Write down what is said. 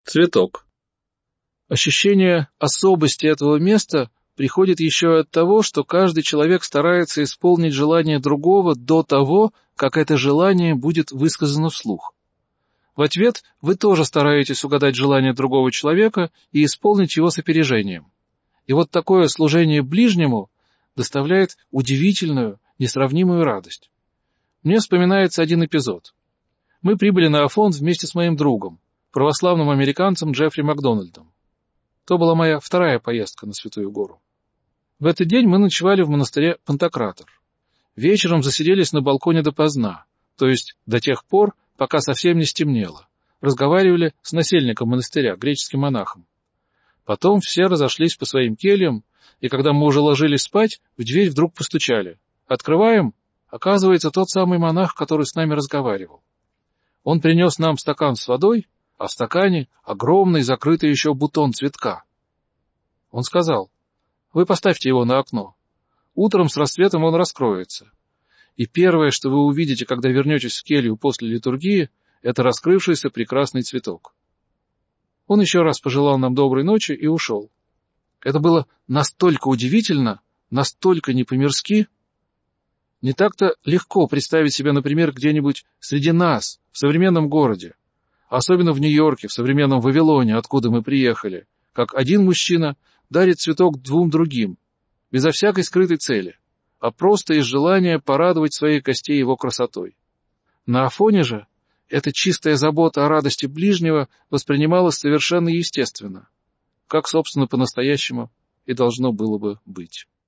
Цветок. Ощущение особости этого места приходит еще и от того, что каждый человек старается исполнить желание другого до того, как это желание будет высказано вслух. В ответ вы тоже стараетесь угадать желание другого человека и исполнить его с опережением. И вот такое служение ближнему доставляет удивительную, несравнимую радость. Мне вспоминается один эпизод. Мы прибыли на Афон вместе с моим другом, православным американцем Джеффри Макдональдом. То была моя вторая поездка на Святую Гору. В этот день мы ночевали в монастыре Пантократор. Вечером засиделись на балконе допоздна, то есть до тех пор, пока совсем не стемнело. Разговаривали с насельником монастыря, греческим монахом. Потом все разошлись по своим кельям, и когда мы уже ложились спать, в дверь вдруг постучали. Открываем, оказывается, тот самый монах, который с нами разговаривал. Он принес нам стакан с водой, а в стакане огромный закрытый еще бутон цветка. Он сказал: «Вы поставьте его на окно. Утром с рассветом он раскроется. И первое, что вы увидите, когда вернетесь в келью после литургии, это раскрывшийся прекрасный цветок». Он еще раз пожелал нам доброй ночи и ушел. Это было настолько удивительно, настолько не по-мирски. Не так-то легко представить себя, например, где-нибудь среди нас, в современном городе, особенно в Нью-Йорке, в современном Вавилоне, откуда мы приехали, как один мужчина дарит цветок двум другим, безо всякой скрытой цели, а просто из желания порадовать своей костей его красотой. На Афоне же эта чистая забота о радости ближнего воспринималась совершенно естественно, как, собственно, по-настоящему и должно было бы быть.